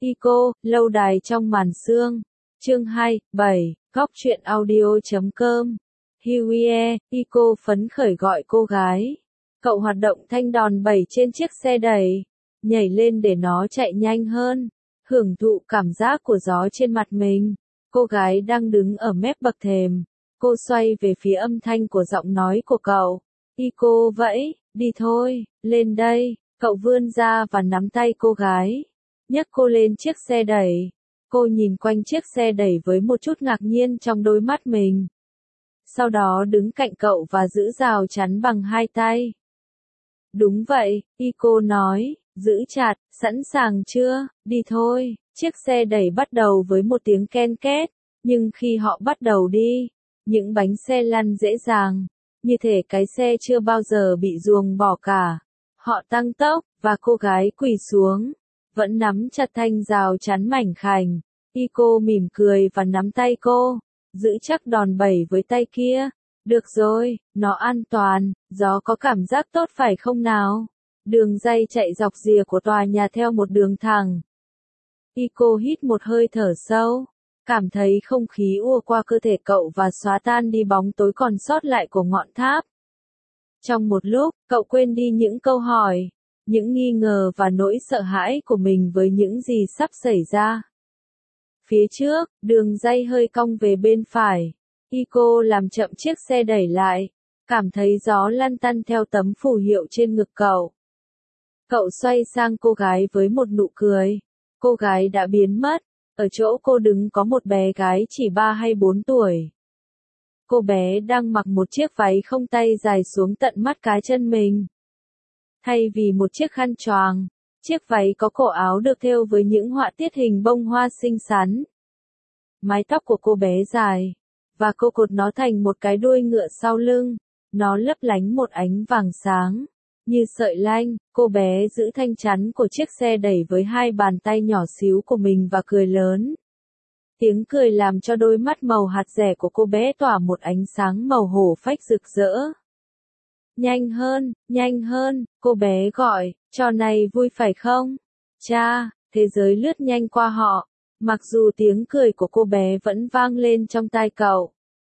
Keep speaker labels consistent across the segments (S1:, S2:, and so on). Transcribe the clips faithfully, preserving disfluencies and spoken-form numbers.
S1: Ico, lâu đài trong màn sương. Chương hai, bảy, góc truyện audio chấm com. Hughie, Ico phấn khởi gọi cô gái. Cậu hoạt động thanh đòn bẩy trên chiếc xe đẩy, nhảy lên để nó chạy nhanh hơn, hưởng thụ cảm giác của gió trên mặt mình. Cô gái đang đứng ở mép bậc thềm. Cô xoay về phía âm thanh của giọng nói của cậu. Ico vẫy, đi thôi, lên đây. Cậu vươn ra và nắm tay cô gái, nhấc cô lên chiếc xe đẩy. Cô nhìn quanh chiếc xe đẩy với một chút ngạc nhiên trong đôi mắt mình. Sau đó đứng cạnh cậu và giữ rào chắn bằng hai tay. Đúng vậy, Ico nói, giữ chặt, sẵn sàng chưa, đi thôi. Chiếc xe đẩy bắt đầu với một tiếng ken két, nhưng khi họ bắt đầu đi, những bánh xe lăn dễ dàng, như thể cái xe chưa bao giờ bị ruồng bỏ cả. Họ tăng tốc, và cô gái quỳ xuống, vẫn nắm chặt thanh rào chắn mảnh khảnh. Ico mỉm cười và nắm tay cô, giữ chắc đòn bẩy với tay kia. Được rồi, nó an toàn, gió có cảm giác tốt phải không nào? Đường ray chạy dọc rìa của tòa nhà theo một đường thẳng. Ico hít một hơi thở sâu, cảm thấy không khí ùa qua cơ thể cậu và xóa tan đi bóng tối còn sót lại của ngọn tháp. Trong một lúc, cậu quên đi những câu hỏi, những nghi ngờ và nỗi sợ hãi của mình với những gì sắp xảy ra. Phía trước, đường ray hơi cong về bên phải. Ico làm chậm chiếc xe đẩy lại, cảm thấy gió lăn tăn theo tấm phù hiệu trên ngực cậu. Cậu xoay sang cô gái với một nụ cười. Cô gái đã biến mất. Ở chỗ cô đứng có một bé gái chỉ ba hay bốn tuổi. Cô bé đang mặc một chiếc váy không tay dài xuống tận mắt cá chân mình. Thay vì một chiếc khăn choàng, chiếc váy có cổ áo được thêu với những họa tiết hình bông hoa xinh xắn. Mái tóc của cô bé dài, và cô cột nó thành một cái đuôi ngựa sau lưng. Nó lấp lánh một ánh vàng sáng, như sợi lanh. Cô bé giữ thanh chắn của chiếc xe đẩy với hai bàn tay nhỏ xíu của mình và cười lớn. Tiếng cười làm cho đôi mắt màu hạt dẻ của cô bé tỏa một ánh sáng màu hổ phách rực rỡ. Nhanh hơn, nhanh hơn, cô bé gọi, trò này vui phải không? Cha, thế giới lướt nhanh qua họ, mặc dù tiếng cười của cô bé vẫn vang lên trong tai cậu.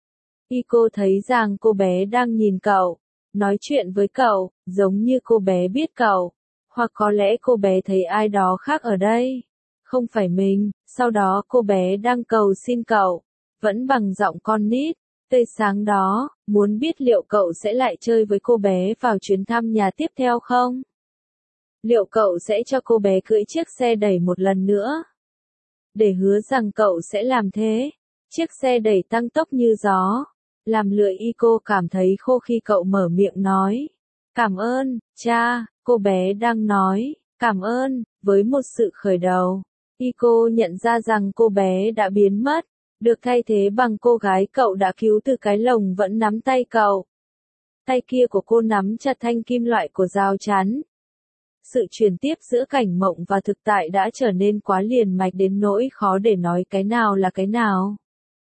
S1: Ico thấy rằng cô bé đang nhìn cậu, nói chuyện với cậu, giống như cô bé biết cậu, hoặc có lẽ cô bé thấy ai đó khác ở đây, không phải mình. Sau đó cô bé đang cầu xin cậu, vẫn bằng giọng con nít, tươi sáng đó, muốn biết liệu cậu sẽ lại chơi với cô bé vào chuyến thăm nhà tiếp theo không? Liệu cậu sẽ cho cô bé cưỡi chiếc xe đẩy một lần nữa? Để hứa rằng cậu sẽ làm thế. Chiếc xe đẩy tăng tốc như gió, làm lưỡi Ico cảm thấy khô khi cậu mở miệng nói. Cảm ơn, cha, cô bé đang nói, cảm ơn, với một sự khởi đầu. Ico nhận ra rằng cô bé đã biến mất, được thay thế bằng cô gái cậu đã cứu từ cái lồng vẫn nắm tay cậu. Tay kia của cô nắm chặt thanh kim loại của rào chắn. Sự chuyển tiếp giữa cảnh mộng và thực tại đã trở nên quá liền mạch đến nỗi khó để nói cái nào là cái nào.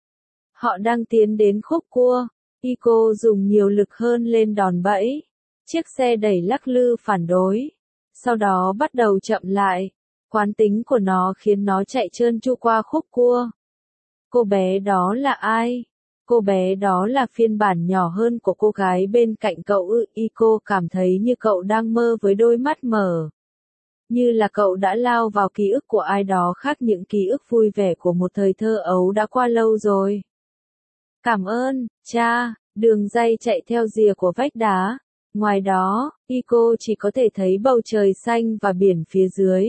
S1: Họ đang tiến đến khúc cua. Ico dùng nhiều lực hơn lên đòn bẩy. Chiếc xe đẩy lắc lư phản đối. Sau đó bắt đầu chậm lại. Quán tính của nó khiến nó chạy trơn tru qua khúc cua. Cô bé đó là ai? Cô bé đó là phiên bản nhỏ hơn của cô gái bên cạnh cậu ư? Ico cảm thấy như cậu đang mơ với đôi mắt mở. Như là cậu đã lao vào ký ức của ai đó khác, những ký ức vui vẻ của một thời thơ ấu đã qua lâu rồi. Cảm ơn, cha. Đường ray chạy theo rìa của vách đá. Ngoài đó, Ico chỉ có thể thấy bầu trời xanh và biển phía dưới.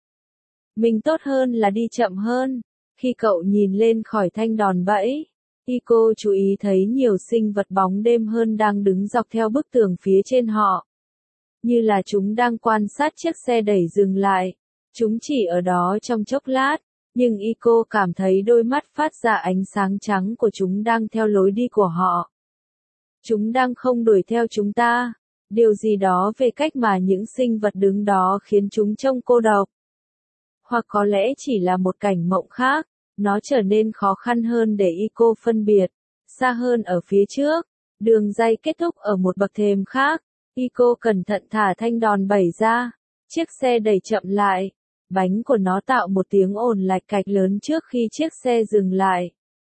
S1: Mình tốt hơn là đi chậm hơn. Khi cậu nhìn lên khỏi thanh đòn bẩy, Ico chú ý thấy nhiều sinh vật bóng đêm hơn đang đứng dọc theo bức tường phía trên họ. Như là chúng đang quan sát chiếc xe đẩy dừng lại. Chúng chỉ ở đó trong chốc lát, nhưng Ico cảm thấy đôi mắt phát ra ánh sáng trắng của chúng đang theo lối đi của họ. Chúng đang không đuổi theo chúng ta. Điều gì đó về cách mà những sinh vật đứng đó khiến chúng trông cô độc. Hoặc có lẽ chỉ là một cảnh mộng khác. Nó trở nên khó khăn hơn để Ico phân biệt. Xa hơn ở phía trước, đường ray kết thúc ở một bậc thềm khác. Ico cẩn thận thả thanh đòn bẩy ra. Chiếc xe đẩy chậm lại. bánh của nó tạo một tiếng ồn lạch cạch lớn trước khi chiếc xe dừng lại.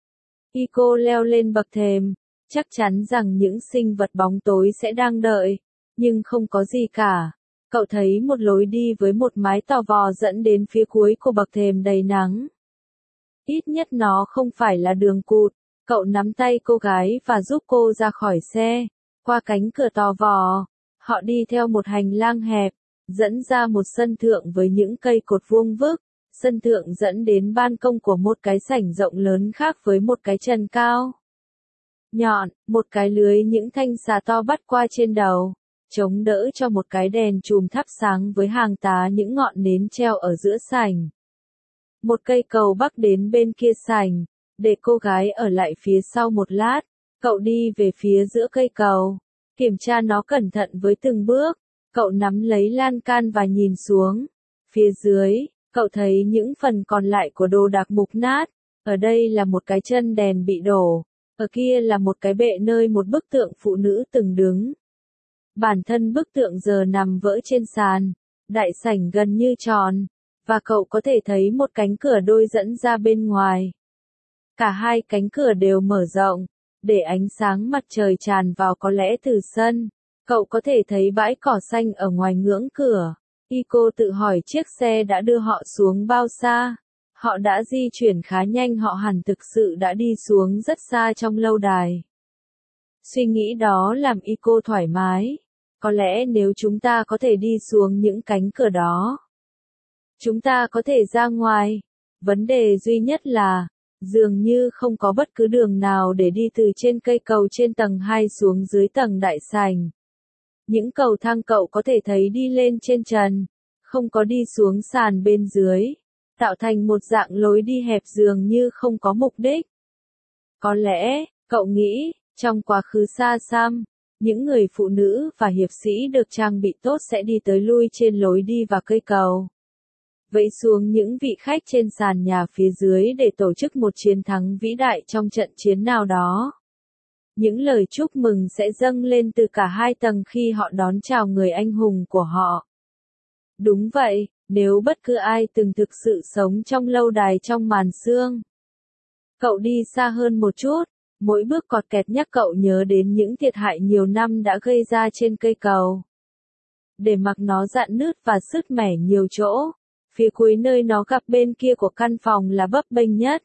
S1: Ico leo lên bậc thềm, chắc chắn rằng những sinh vật bóng tối sẽ đang đợi, nhưng không có gì cả. Cậu thấy một lối đi với một mái tò vò dẫn đến phía cuối của bậc thềm đầy nắng. Ít nhất nó không phải là đường cụt. Cậu nắm tay cô gái và giúp cô ra khỏi xe. Qua cánh cửa tò vò, họ đi theo một hành lang hẹp, dẫn ra một sân thượng với những cây cột vuông vức. Sân thượng dẫn đến ban công của một cái sảnh rộng lớn khác với một cái trần cao nhọn, một cái lưới những thanh xà to bắt qua trên đầu, chống đỡ cho một cái đèn chùm thắp sáng với hàng tá những ngọn nến treo ở giữa sảnh. Một cây cầu bắc đến bên kia sảnh, để cô gái ở lại phía sau một lát. Cậu đi về phía giữa cây cầu, kiểm tra nó cẩn thận với từng bước. Cậu nắm lấy lan can và nhìn xuống. Phía dưới, cậu thấy những phần còn lại của đồ đạc mục nát. Ở đây là một cái chân đèn bị đổ. Ở kia là một cái bệ nơi một bức tượng phụ nữ từng đứng. Bản thân bức tượng giờ nằm vỡ trên sàn. Đại sảnh gần như tròn. Và cậu có thể thấy một cánh cửa đôi dẫn ra bên ngoài. Cả hai cánh cửa đều mở rộng, để ánh sáng mặt trời tràn vào có lẽ từ sân. Cậu có thể thấy bãi cỏ xanh ở ngoài ngưỡng cửa. Ico tự hỏi chiếc xe đã đưa họ xuống bao xa. Họ đã di chuyển khá nhanh, họ hẳn thực sự đã đi xuống rất xa trong lâu đài. Suy nghĩ đó làm Ico thoải mái. Có lẽ nếu chúng ta có thể đi xuống những cánh cửa đó, chúng ta có thể ra ngoài. Vấn đề duy nhất là, dường như không có bất cứ đường nào để đi từ trên cây cầu trên tầng hai xuống dưới tầng đại sảnh. Những cầu thang cậu có thể thấy đi lên trên trần, không có đi xuống sàn bên dưới, tạo thành một dạng lối đi hẹp dường như không có mục đích. Có lẽ, cậu nghĩ, trong quá khứ xa xăm, những người phụ nữ và hiệp sĩ được trang bị tốt sẽ đi tới lui trên lối đi và cây cầu. Vẫy xuống những vị khách trên sàn nhà phía dưới để tổ chức một chiến thắng vĩ đại trong trận chiến nào đó. Những lời chúc mừng sẽ dâng lên từ cả hai tầng khi họ đón chào người anh hùng của họ. Đúng vậy, nếu bất cứ ai từng thực sự sống trong lâu đài trong màn sương. Cậu đi xa hơn một chút, mỗi bước cọt kẹt nhắc cậu nhớ đến những thiệt hại nhiều năm đã gây ra trên cây cầu. Để mặc nó rạn nứt và sứt mẻ nhiều chỗ. Phía cuối nơi nó gặp bên kia của căn phòng là bấp bênh nhất.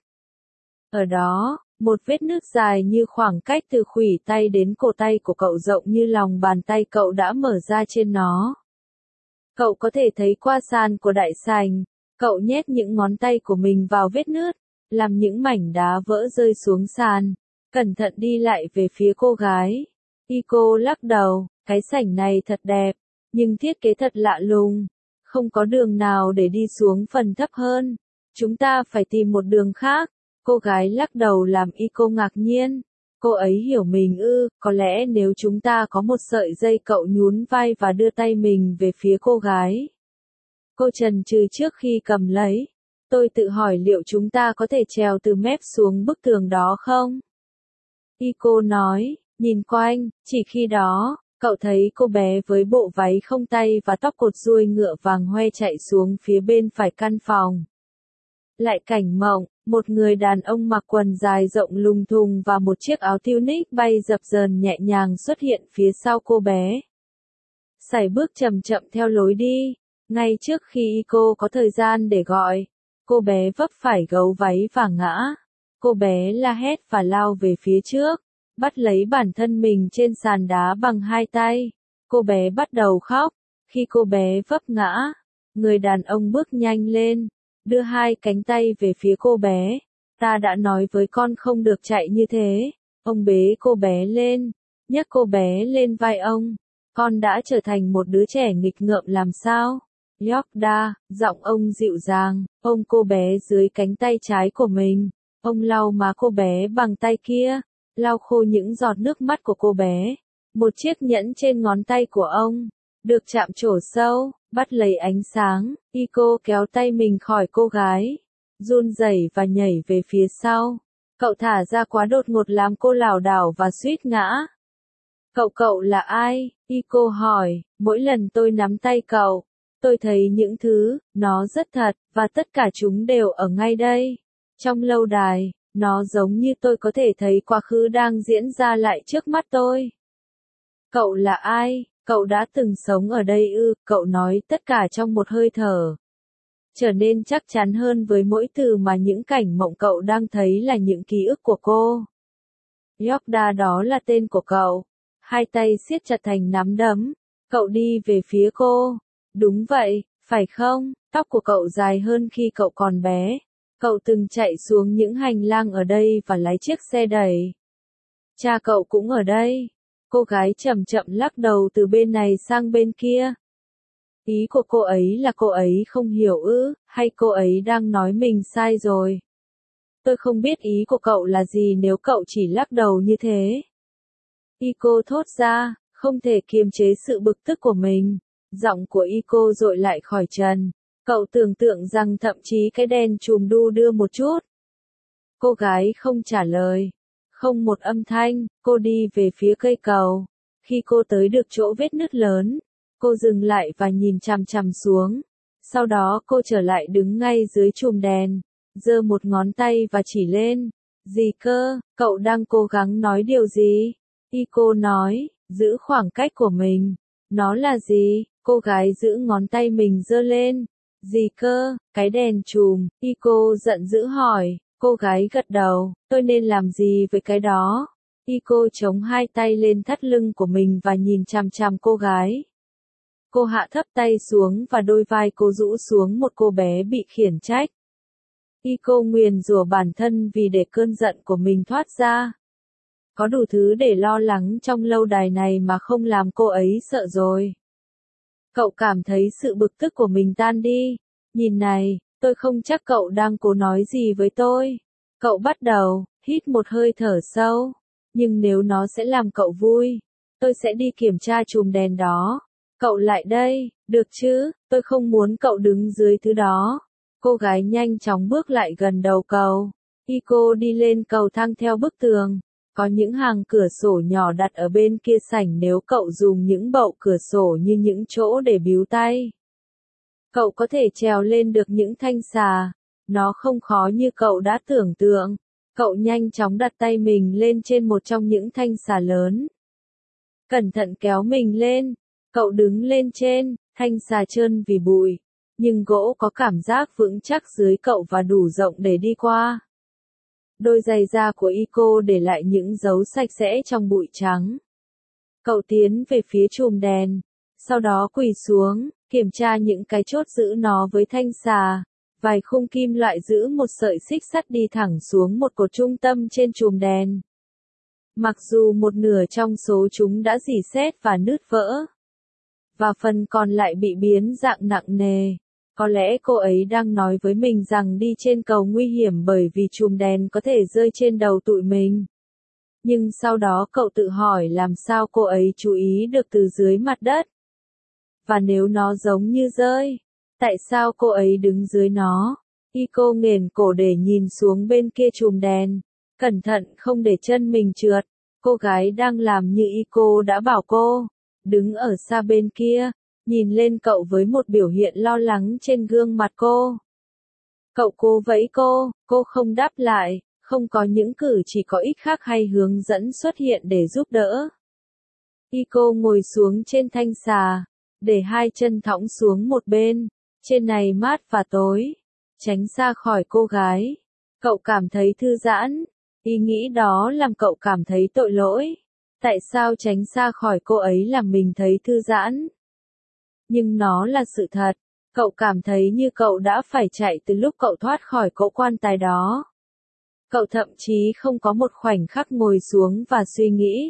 S1: Ở đó, một vết nứt dài như khoảng cách từ khuỷu tay đến cổ tay của cậu rộng như lòng bàn tay cậu đã mở ra trên nó. Cậu có thể thấy qua sàn của đại sảnh. Cậu nhét những ngón tay của mình vào vết nứt, làm những mảnh đá vỡ rơi xuống sàn. Cẩn thận đi lại về phía cô gái. Ico lắc đầu, cái sảnh này thật đẹp, nhưng thiết kế thật lạ lùng. Không có đường nào để đi xuống phần thấp hơn. Chúng ta phải tìm một đường khác. Cô gái lắc đầu làm Ico ngạc nhiên. Cô ấy hiểu mình ư, có lẽ nếu chúng ta có một sợi dây. Cậu nhún vai và đưa tay mình về phía cô gái. Cô chần chừ trước khi cầm lấy. Tôi tự hỏi liệu chúng ta có thể trèo từ mép xuống bức tường đó không? Ico nói, nhìn quanh, chỉ khi đó, cậu thấy cô bé với bộ váy không tay và tóc cột ruồi ngựa vàng hoe chạy xuống phía bên phải căn phòng. Lại cảnh mộng, một người đàn ông mặc quần dài rộng lùng thùng và một chiếc áo tunic bay dập dờn nhẹ nhàng xuất hiện phía sau cô bé. Sải bước chậm chậm theo lối đi, ngay trước khi Ico có thời gian để gọi, cô bé vấp phải gấu váy và ngã. Cô bé la hét và lao về phía trước, bắt lấy bản thân mình trên sàn đá bằng hai tay. Cô bé bắt đầu khóc. Khi cô bé vấp ngã, người đàn ông bước nhanh lên, đưa hai cánh tay về phía cô bé. Ta đã nói với con không được chạy như thế. Ông bế cô bé lên, nhấc cô bé lên vai ông. Con đã trở thành một đứa trẻ nghịch ngợm làm sao? Yorda, giọng ông dịu dàng, ôm cô bé dưới cánh tay trái của mình. Ông lau má cô bé bằng tay kia, lau khô những giọt nước mắt của cô bé. Một chiếc nhẫn trên ngón tay của ông, được chạm trổ sâu, bắt lấy ánh sáng. Ico kéo tay mình khỏi cô gái, run rẩy và nhảy về phía sau. Cậu thả ra quá đột ngột làm cô lảo đảo và suýt ngã. Cậu cậu là ai? Ico hỏi, mỗi lần tôi nắm tay cậu, Tôi thấy những thứ, nó rất thật, và tất cả chúng đều ở ngay đây. Trong lâu đài, nó giống như tôi có thể thấy quá khứ đang diễn ra lại trước mắt tôi. Cậu là ai? Cậu đã từng sống ở đây ư? Cậu nói tất cả trong một hơi thở. Trở nên chắc chắn hơn với mỗi từ mà những cảnh mộng cậu đang thấy là những ký ức của cô. Yorda, đó là tên của cậu. Hai tay siết chặt thành nắm đấm. Cậu đi về phía cô. Đúng vậy, phải không? Tóc của cậu dài hơn khi cậu còn bé. Cậu từng chạy xuống những hành lang ở đây và lái chiếc xe đẩy. Cha cậu cũng ở đây. Cô gái chậm chậm lắc đầu từ bên này sang bên kia. Ý của cô ấy là cô ấy không hiểu ư, hay cô ấy đang nói mình sai rồi? Tôi không biết ý của cậu là gì nếu cậu chỉ lắc đầu như thế. Iko thốt ra, không thể kiềm chế sự bực tức của mình. Giọng của Iko dội lại khỏi trần. Cậu tưởng tượng rằng thậm chí cái đèn chùm đu đưa một chút. Cô gái không trả lời. Không một âm thanh, cô đi về phía cây cầu. Khi cô tới được chỗ vết nứt lớn, cô dừng lại và nhìn chằm chằm xuống. Sau đó cô trở lại đứng ngay dưới chùm đèn, giơ một ngón tay và chỉ lên. Gì cơ, cậu đang cố gắng nói điều gì? Iko nói, giữ khoảng cách của mình. Nó là gì? Cô gái giữ ngón tay mình giơ lên. Gì cơ, cái đèn chùm, Iko giận dữ hỏi. Cô gái gật đầu, tôi nên làm gì với cái đó? Iko chống hai tay lên thắt lưng của mình và nhìn chằm chằm cô gái. Cô hạ thấp tay xuống và đôi vai cô rũ xuống một cô bé bị khiển trách. Iko nguyền rủa bản thân vì để cơn giận của mình thoát ra. Có đủ thứ để lo lắng trong lâu đài này mà không làm cô ấy sợ rồi. Cậu cảm thấy sự bực tức của mình tan đi. Nhìn này, tôi không chắc cậu đang cố nói gì với tôi. Cậu bắt đầu, hít một hơi thở sâu. Nhưng nếu nó sẽ làm cậu vui, tôi sẽ đi kiểm tra chùm đèn đó. Cậu lại đây, được chứ, tôi không muốn cậu đứng dưới thứ đó. Cô gái nhanh chóng bước lại gần đầu cầu. Iko đi lên cầu thang theo bức tường. Có những hàng cửa sổ nhỏ đặt ở bên kia sảnh nếu cậu dùng những bậu cửa sổ như những chỗ để bíu tay. Cậu có thể trèo lên được những thanh xà. Nó không khó như cậu đã tưởng tượng. Cậu nhanh chóng đặt tay mình lên trên một trong những thanh xà lớn. Cẩn thận kéo mình lên. Cậu đứng lên trên, thanh xà trơn vì bụi. Nhưng gỗ có cảm giác vững chắc dưới cậu và đủ rộng để đi qua. Đôi giày da của Iko để lại những dấu sạch sẽ trong bụi trắng. Cậu tiến về phía chùm đèn. Sau đó quỳ xuống, kiểm tra những cái chốt giữ nó với thanh xà. Vài khung kim loại giữ một sợi xích sắt đi thẳng xuống một cột trung tâm trên chùm đèn. Mặc dù một nửa trong số chúng đã rỉ sét và nứt vỡ, và phần còn lại bị biến dạng nặng nề. Có lẽ cô ấy đang nói với mình rằng đi trên cầu nguy hiểm bởi vì chùm đèn có thể rơi trên đầu tụi mình. Nhưng sau đó cậu tự hỏi làm sao cô ấy chú ý được từ dưới mặt đất. Và nếu nó giống như rơi, tại sao cô ấy đứng dưới nó? Iko nghển cổ để nhìn xuống bên kia chùm đèn. Cẩn thận không để chân mình trượt. Cô gái đang làm như Iko đã bảo cô. Đứng ở xa bên kia, nhìn lên cậu với một biểu hiện lo lắng trên gương mặt cô. Cậu cố vẫy cô, cô không đáp lại, không có những cử chỉ có ích khác hay hướng dẫn xuất hiện để giúp đỡ. Iko ngồi xuống trên thanh xà, để hai chân thõng xuống một bên, trên này mát và tối, tránh xa khỏi cô gái. Cậu cảm thấy thư giãn, ý nghĩ đó làm cậu cảm thấy tội lỗi. Tại sao tránh xa khỏi cô ấy làm mình thấy thư giãn? Nhưng nó là sự thật. Cậu cảm thấy như cậu đã phải chạy từ lúc cậu thoát khỏi cỗ quan tài đó. Cậu thậm chí không có một khoảnh khắc ngồi xuống và suy nghĩ.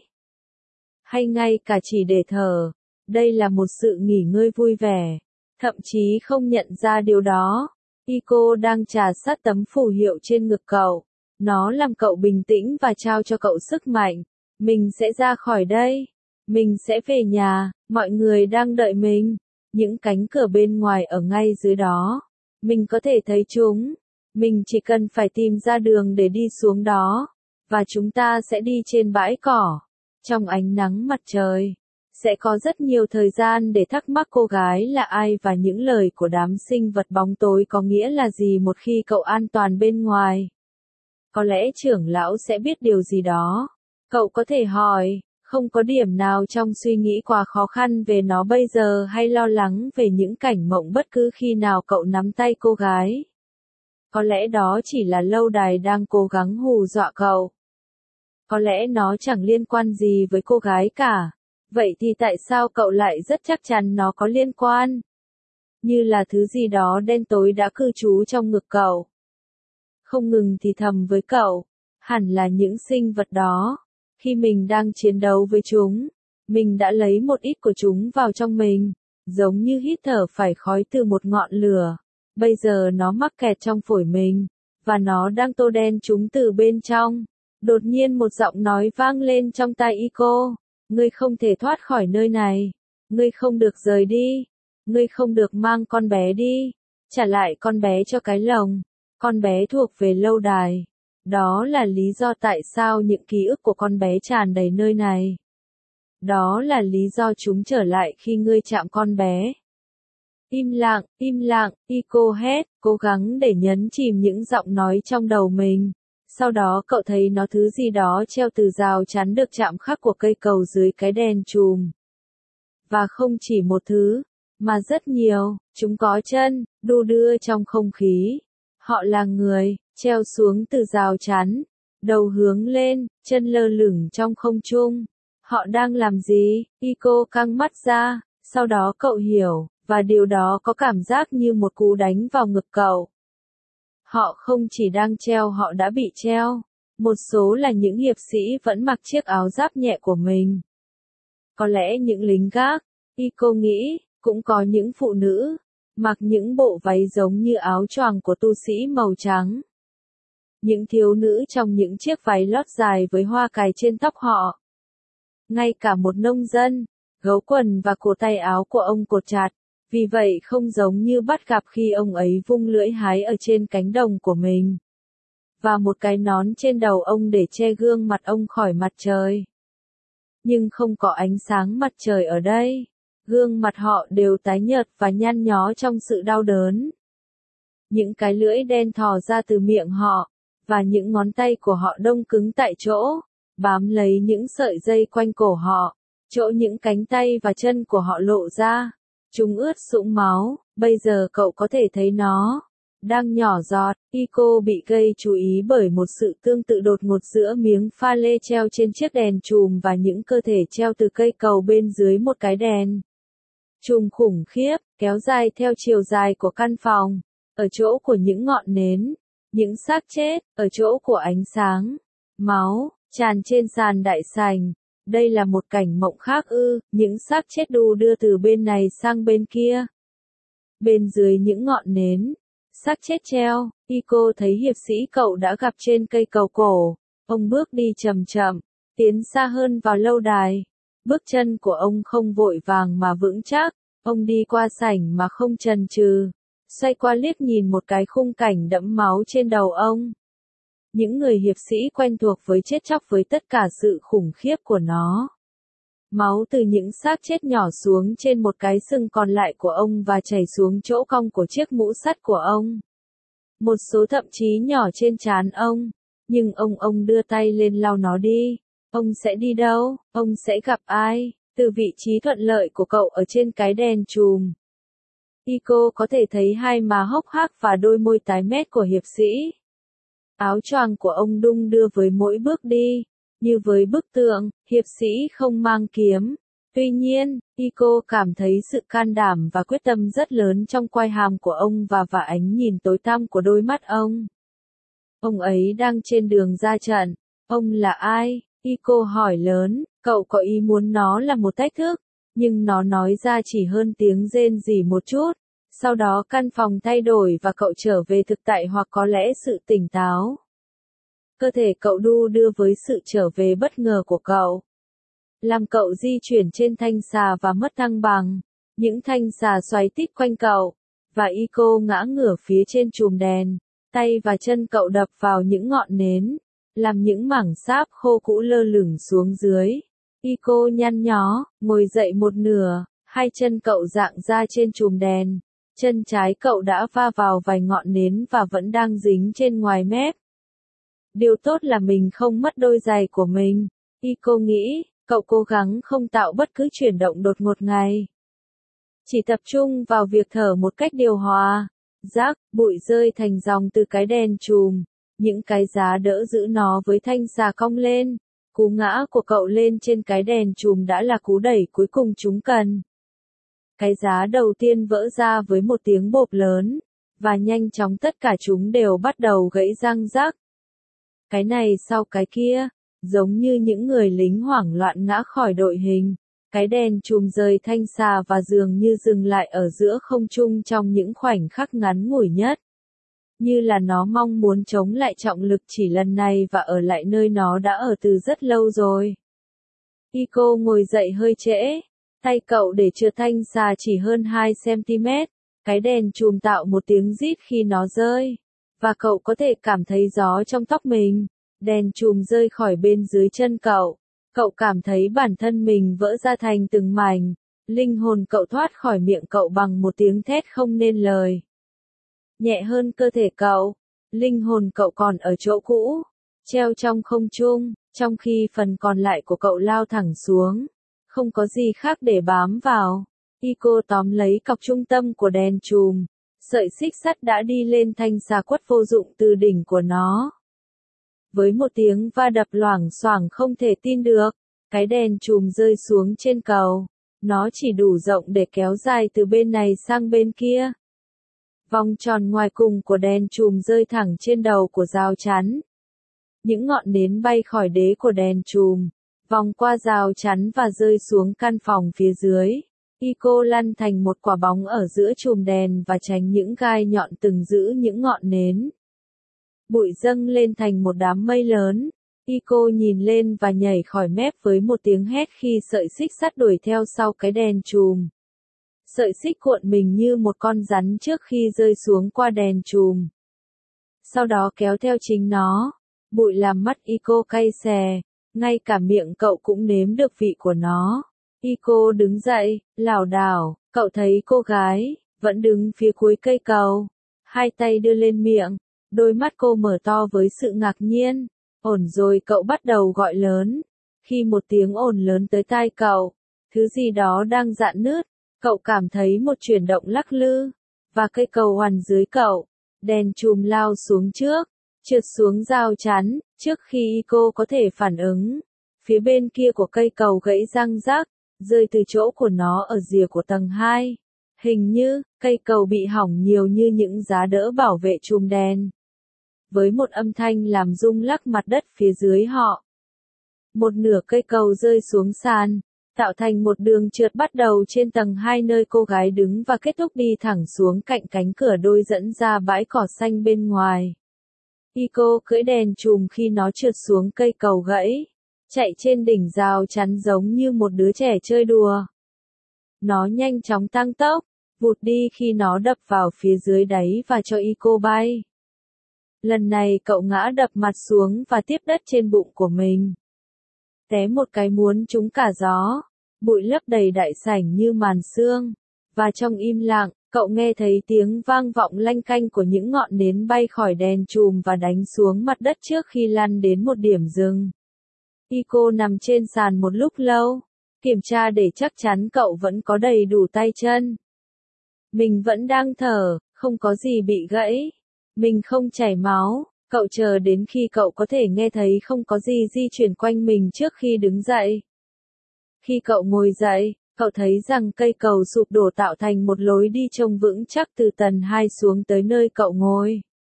S1: Hay ngay cả chỉ để thở. Đây là một sự nghỉ ngơi vui vẻ. Thậm chí không nhận ra điều đó. Iko đang trà sát tấm phù hiệu trên ngực cậu. Nó làm cậu bình tĩnh và trao cho cậu sức mạnh. Mình sẽ ra khỏi đây. Mình sẽ về nhà. Mọi người đang đợi mình. Những cánh cửa bên ngoài ở ngay dưới đó. Mình có thể thấy chúng. Mình chỉ cần phải tìm ra đường để đi xuống đó. Và chúng ta sẽ đi trên bãi cỏ. Trong ánh nắng mặt trời. sẽ có rất nhiều thời gian để thắc mắc cô gái là ai và những lời của đám sinh vật bóng tối có nghĩa là gì một khi cậu an toàn bên ngoài. Có lẽ trưởng lão sẽ biết điều gì đó. Cậu có thể hỏi, không có điểm nào trong suy nghĩ quá khó khăn về nó bây giờ hay lo lắng về những cảnh mộng bất cứ khi nào cậu nắm tay cô gái. Có lẽ đó chỉ là lâu đài đang cố gắng hù dọa cậu. Có lẽ nó chẳng liên quan gì với cô gái cả. Vậy thì tại sao cậu lại rất chắc chắn nó có liên quan? Như là thứ gì đó đen tối đã cư trú trong ngực cậu. Không ngừng thì thầm với cậu, hẳn là những sinh vật đó. Khi mình đang chiến đấu với chúng, mình đã lấy một ít của chúng vào trong mình, giống như hít thở phải khói từ một ngọn lửa. Bây giờ nó mắc kẹt trong phổi mình, và nó đang tô đen chúng từ bên trong. Đột nhiên một giọng nói vang lên trong tai Iko. Ngươi không thể thoát khỏi nơi này. Ngươi không được rời đi. Ngươi không được mang con bé đi. Trả lại con bé cho cái lồng. Con bé thuộc về lâu đài. Đó là lý do tại sao những ký ức của con bé tràn đầy nơi này. Đó là lý do chúng trở lại khi ngươi chạm con bé. Im lặng, im lặng, Iko hét, cố gắng để nhấn chìm những giọng nói trong đầu mình. Sau đó cậu thấy nó thứ gì đó treo từ rào chắn được chạm khắc của cây cầu dưới cái đèn chùm. Và không chỉ một thứ, mà rất nhiều, chúng có chân, đu đưa trong không khí. Họ là người, treo xuống từ rào chắn, đầu hướng lên, chân lơ lửng trong không trung. Họ đang làm gì? Iko căng mắt ra, sau đó cậu hiểu, và điều đó có cảm giác như một cú đánh vào ngực cậu. Họ không chỉ đang treo, họ đã bị treo. Một số là những hiệp sĩ vẫn mặc chiếc áo giáp nhẹ của mình. Có lẽ những lính gác, Iko nghĩ, cũng có những phụ nữ, mặc những bộ váy giống như áo choàng của tu sĩ màu trắng. Những thiếu nữ trong những chiếc váy lót dài với hoa cài trên tóc họ. Ngay cả một nông dân, gấu quần và cổ tay áo của ông cột chặt. Vì vậy không giống như bắt gặp khi ông ấy vung lưỡi hái ở trên cánh đồng của mình. Và một cái nón trên đầu ông để che gương mặt ông khỏi mặt trời. Nhưng không có ánh sáng mặt trời ở đây. Gương mặt họ đều tái nhợt và nhăn nhó trong sự đau đớn. Những cái lưỡi đen thò ra từ miệng họ, và những ngón tay của họ đông cứng tại chỗ, bám lấy những sợi dây quanh cổ họ, chỗ những cánh tay và chân của họ lộ ra. Chúng ướt sũng máu, bây giờ cậu có thể thấy nó. Đang nhỏ giọt, Iko bị gây chú ý bởi một sự tương tự đột ngột giữa miếng pha lê treo trên chiếc đèn chùm và những cơ thể treo từ cây cầu bên dưới một cái đèn chùm khủng khiếp, kéo dài theo chiều dài của căn phòng. Ở chỗ của những ngọn nến, những xác chết, ở chỗ của ánh sáng, máu, tràn trên sàn đại sảnh. Đây là một cảnh mộng khác ư, những xác chết đu đưa từ bên này sang bên kia. Bên dưới những ngọn nến, xác chết treo, Iko thấy hiệp sĩ cậu đã gặp trên cây cầu cổ. Ông bước đi chậm chậm, tiến xa hơn vào lâu đài. Bước chân của ông không vội vàng mà vững chắc, ông đi qua sảnh mà không chần chừ. Xoay qua liếc nhìn một cái khung cảnh đẫm máu trên đầu ông. Những người hiệp sĩ quen thuộc với chết chóc với tất cả sự khủng khiếp của nó. Máu từ những xác chết nhỏ xuống trên một cái sừng còn lại của ông và chảy xuống chỗ cong của chiếc mũ sắt của ông. Một số thậm chí nhỏ trên trán ông. Nhưng ông ông đưa tay lên lau nó đi. Ông sẽ đi đâu? Ông sẽ gặp ai? Từ vị trí thuận lợi của cậu ở trên cái đèn chùm. Iko có thể thấy hai má hốc hác và đôi môi tái mét của hiệp sĩ. Áo choàng của ông đung đưa với mỗi bước đi. Như với bức tượng, hiệp sĩ không mang kiếm. Tuy nhiên, Iko cảm thấy sự can đảm và quyết tâm rất lớn trong quai hàm của ông và và ánh nhìn tối tăm của đôi mắt ông. Ông ấy đang trên đường ra trận. Ông là ai? Iko hỏi lớn, cậu có ý muốn nó là một thách thức, nhưng nó nói ra chỉ hơn tiếng rên rỉ một chút. Sau đó căn phòng thay đổi và cậu trở về thực tại hoặc có lẽ sự tỉnh táo. Cơ thể cậu đu đưa với sự trở về bất ngờ của cậu. Làm cậu di chuyển trên thanh xà và mất thăng bằng. Những thanh xà xoáy tít quanh cậu. Và Iko ngã ngửa phía trên chùm đèn. Tay và chân cậu đập vào những ngọn nến. Làm những mảng sáp khô cũ lơ lửng xuống dưới. Ico nhăn nhó, ngồi dậy một nửa, hai chân cậu dạng ra trên chùm đèn. Chân trái cậu đã va vào vài ngọn nến và vẫn đang dính trên ngoài mép. Điều tốt là mình không mất đôi giày của mình. Ico nghĩ, cậu cố gắng không tạo bất cứ chuyển động đột ngột ngay. Chỉ tập trung vào việc thở một cách điều hòa. Rác, bụi rơi thành dòng từ cái đèn chùm. Những cái giá đỡ giữ nó với thanh xà cong lên. Cú ngã của cậu lên trên cái đèn chùm đã là cú đẩy cuối cùng chúng cần. Cái giá đầu tiên vỡ ra với một tiếng bộp lớn, và nhanh chóng tất cả chúng đều bắt đầu gãy răng rắc. Cái này sau cái kia, giống như những người lính hoảng loạn ngã khỏi đội hình. Cái đèn chùm rời thanh xà và dường như dừng lại ở giữa không trung trong những khoảnh khắc ngắn ngủi nhất. Như là nó mong muốn chống lại trọng lực chỉ lần này và ở lại nơi nó đã ở từ rất lâu rồi. Ico ngồi dậy hơi trễ. Tay cậu để trượt thanh xà chỉ hơn hai xăng-ti-mét, cái đèn chùm tạo một tiếng rít khi nó rơi, và cậu có thể cảm thấy gió trong tóc mình. Đèn chùm rơi khỏi bên dưới chân cậu, cậu cảm thấy bản thân mình vỡ ra thành từng mảnh, linh hồn cậu thoát khỏi miệng cậu bằng một tiếng thét không nên lời. Nhẹ hơn cơ thể cậu, linh hồn cậu còn ở chỗ cũ, treo trong không trung, trong khi phần còn lại của cậu lao thẳng xuống. Không có gì khác để bám vào. Ico tóm lấy cọc trung tâm của đèn chùm. Sợi xích sắt đã đi lên thanh xà quất vô dụng từ đỉnh của nó. Với một tiếng va đập loảng xoảng không thể tin được, cái đèn chùm rơi xuống trên cầu. Nó chỉ đủ rộng để kéo dài từ bên này sang bên kia. Vòng tròn ngoài cùng của đèn chùm rơi thẳng trên đầu của rào chắn. Những ngọn nến bay khỏi đế của đèn chùm, vòng qua rào chắn và rơi xuống căn phòng phía dưới. Ico lăn thành một quả bóng ở giữa chùm đèn và tránh những gai nhọn từng giữ những ngọn nến. Bụi dâng lên thành một đám mây lớn. Ico nhìn lên và nhảy khỏi mép với một tiếng hét khi sợi xích sắt đuổi theo sau cái đèn chùm. Sợi xích cuộn mình như một con rắn trước khi rơi xuống qua đèn chùm. Sau đó kéo theo chính nó. Bụi làm mắt Ico cay xè. Ngay cả miệng cậu cũng nếm được vị của nó. Ico đứng dậy, lảo đảo, cậu thấy cô gái, vẫn đứng phía cuối cây cầu. Hai tay đưa lên miệng, đôi mắt cô mở to với sự ngạc nhiên. Ổn rồi, cậu bắt đầu gọi lớn. Khi một tiếng ồn lớn tới tai cậu, thứ gì đó đang rạn nứt, cậu cảm thấy một chuyển động lắc lư, và cây cầu hoàn dưới cậu. Đèn chùm lao xuống trước, trượt xuống rào chắn, trước khi Ico có thể phản ứng. Phía bên kia của cây cầu gãy răng rắc, rơi từ chỗ của nó ở rìa của tầng hai. Hình như, cây cầu bị hỏng nhiều như những giá đỡ bảo vệ chùm đèn. Với một âm thanh làm rung lắc mặt đất phía dưới họ. Một nửa cây cầu rơi xuống sàn, tạo thành một đường trượt bắt đầu trên tầng hai nơi cô gái đứng và kết thúc đi thẳng xuống cạnh cánh cửa đôi dẫn ra bãi cỏ xanh bên ngoài. Ico cưỡi đèn chùm khi nó trượt xuống cây cầu gãy, chạy trên đỉnh rào chắn giống như một đứa trẻ chơi đùa. Nó nhanh chóng tăng tốc, vụt đi khi nó đập vào phía dưới đáy và cho Ico bay. Lần này cậu ngã đập mặt xuống và tiếp đất trên bụng của mình. Té một cái muốn trúng cả gió, bụi lấp đầy đại sảnh như màn sương, và trong im lặng, cậu nghe thấy tiếng vang vọng lanh canh của những ngọn nến bay khỏi đèn chùm và đánh xuống mặt đất trước khi lăn đến một điểm dừng. Ico nằm trên sàn một lúc lâu, kiểm tra để chắc chắn cậu vẫn có đầy đủ tay chân. Mình vẫn đang thở, không có gì bị gãy. Mình không chảy máu. Cậu chờ đến khi cậu có thể nghe thấy không có gì di chuyển quanh mình trước khi đứng dậy. Khi cậu ngồi dậy, cậu thấy rằng cây cầu sụp đổ tạo thành một lối đi trông vững chắc từ tầng hai xuống tới nơi cậu ngồi.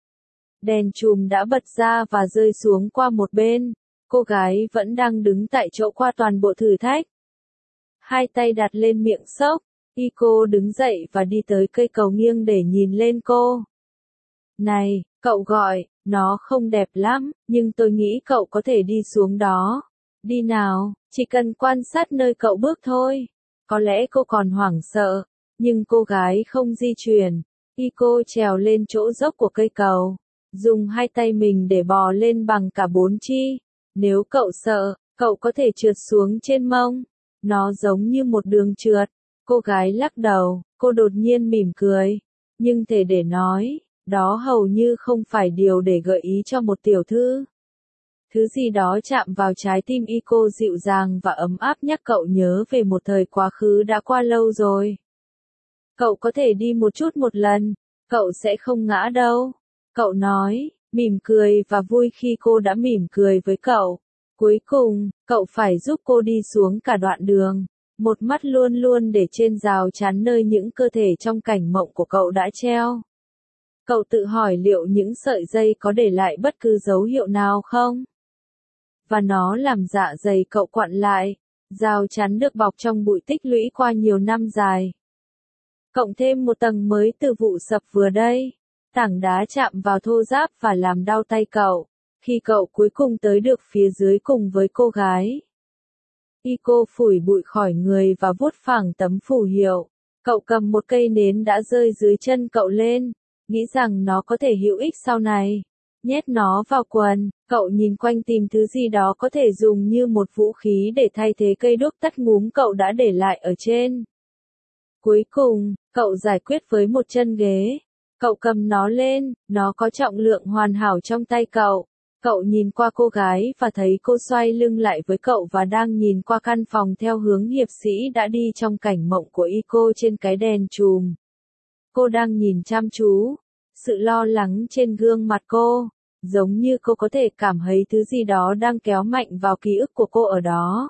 S1: Đèn chùm đã bật ra và rơi xuống qua một bên. Cô gái vẫn đang đứng tại chỗ qua toàn bộ thử thách. Hai tay đặt lên miệng xốc, Ico đứng dậy và đi tới cây cầu nghiêng để nhìn lên cô. Này, cậu gọi, nó không đẹp lắm, nhưng tôi nghĩ cậu có thể đi xuống đó. Đi nào, chỉ cần quan sát nơi cậu bước thôi. Có lẽ cô còn hoảng sợ, nhưng cô gái không di chuyển. Ico trèo lên chỗ dốc của cây cầu, dùng hai tay mình để bò lên bằng cả bốn chi. Nếu cậu sợ, Cậu có thể trượt xuống trên mông. Nó giống như một đường trượt. Cô gái lắc đầu, cô đột nhiên mỉm cười. Nhưng thể để nói, đó hầu như không phải điều để gợi ý cho một tiểu thư. Thứ gì đó chạm vào trái tim Ico dịu dàng và ấm áp nhắc cậu nhớ về một thời quá khứ đã qua lâu rồi. Cậu có thể đi một chút một lần, cậu sẽ không ngã đâu. Cậu nói, mỉm cười và vui khi cô đã mỉm cười với cậu. Cuối cùng, cậu phải giúp cô đi xuống cả đoạn đường. Một mắt luôn luôn để trên rào chắn nơi những cơ thể trong cảnh mộng của cậu đã treo. Cậu tự hỏi liệu những sợi dây có để lại bất cứ dấu hiệu nào không? Và nó làm dạ dày cậu quặn lại. Rào chắn được bọc trong bụi tích lũy qua nhiều năm dài. Cộng thêm một tầng mới từ vụ sập vừa đây. Tảng đá chạm vào thô ráp và làm đau tay cậu. Khi cậu cuối cùng tới được phía dưới cùng với cô gái. Ico phủi bụi khỏi người và vuốt phẳng tấm phù hiệu. Cậu cầm một cây nến đã rơi dưới chân cậu lên. Nghĩ rằng nó có thể hữu ích sau này. Nhét nó vào quần, cậu nhìn quanh tìm thứ gì đó có thể dùng như một vũ khí để thay thế cây đuốc tắt ngúm cậu đã để lại ở trên. Cuối cùng, cậu giải quyết với một chân ghế. Cậu cầm nó lên, nó có trọng lượng hoàn hảo trong tay cậu. Cậu nhìn qua cô gái và thấy cô xoay lưng lại với cậu và đang nhìn qua căn phòng theo hướng hiệp sĩ đã đi trong cảnh mộng của Ico trên cái đèn chùm. Cô đang nhìn chăm chú. Sự lo lắng trên gương mặt cô, giống như cô có thể cảm thấy thứ gì đó đang kéo mạnh vào ký ức của cô ở đó.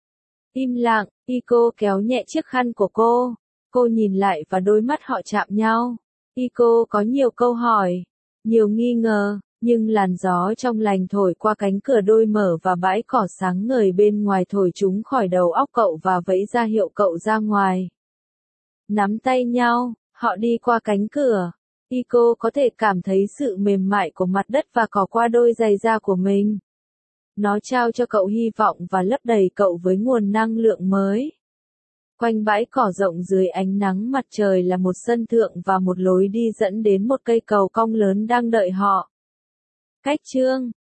S1: Im lặng, Ico kéo nhẹ chiếc khăn của cô. Cô nhìn lại và đôi mắt họ chạm nhau. Ico có nhiều câu hỏi, nhiều nghi ngờ, nhưng làn gió trong lành thổi qua cánh cửa đôi mở và bãi cỏ sáng ngời bên ngoài thổi chúng khỏi đầu óc cậu và vẫy ra hiệu cậu ra ngoài. Nắm tay nhau, họ đi qua cánh cửa. Ico có thể cảm thấy sự mềm mại của mặt đất và cỏ qua đôi giày da của mình. Nó trao cho cậu hy vọng và lấp đầy cậu với nguồn năng lượng mới. Quanh bãi cỏ rộng dưới ánh nắng mặt trời là một sân thượng và một lối đi dẫn đến một cây cầu cong lớn đang đợi họ. Cách chương